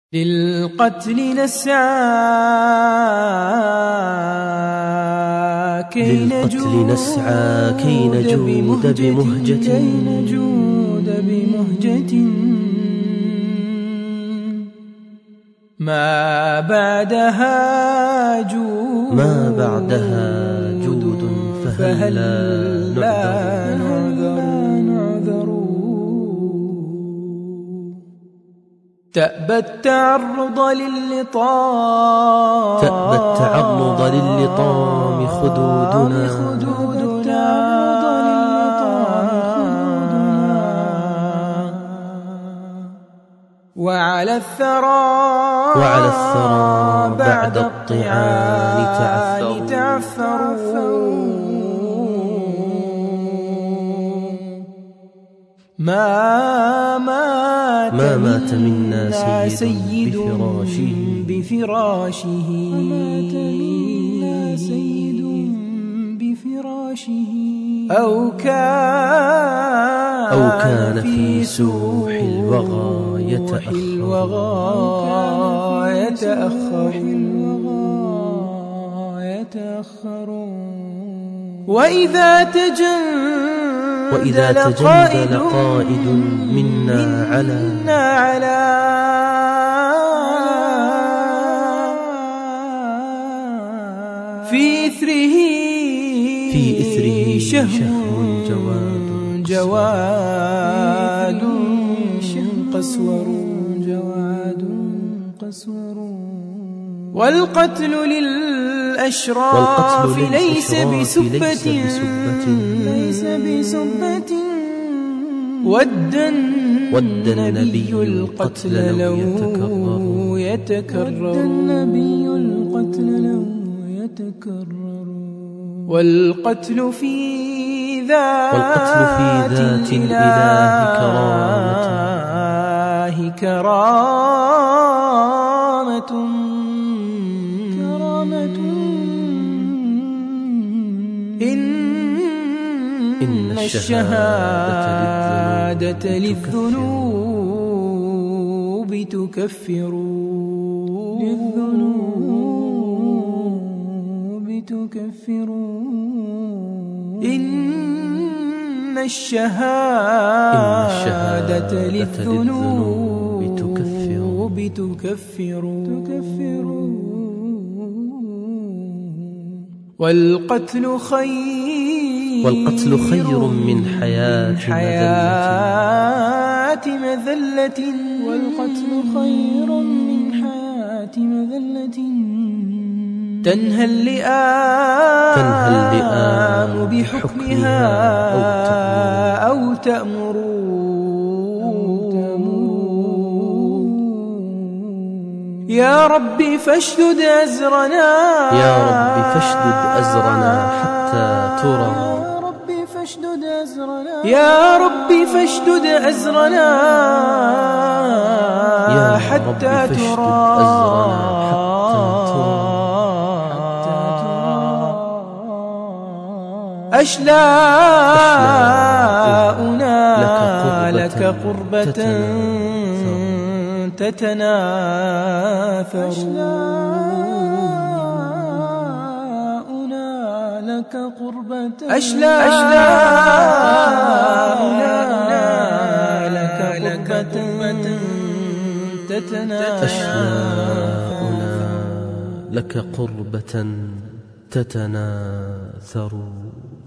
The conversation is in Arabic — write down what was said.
للقتل نسعى كي نجود بمهجة ما بعدها جود فهل لا نعذر تأبى التعرض للطام خدودنا وعلى الثرى بعد الطعان تعثروا ما مات منا سيد بفراشه أو كان في سوح الوغى يتأخر وإذا تجندل قائد منا على في إثره شهم جواد قسور والقتل للأشراف ليس بسبة ود النبي القتل لو يتكرر والقتل في ذات الإله كرامة إن الشهادة للذنوب تكفر إن الشهادة للذنوب تكفر والقتل خير من حياة مذلة تنهى اللئام بحكمها أو تأمر يا رب فاشدد أزرنا حتى ترى يا رب فاشدد أزرنا حتى ترى أشلاؤنا لك قربة تتناثر أشلاؤنا لك قربة تتناثر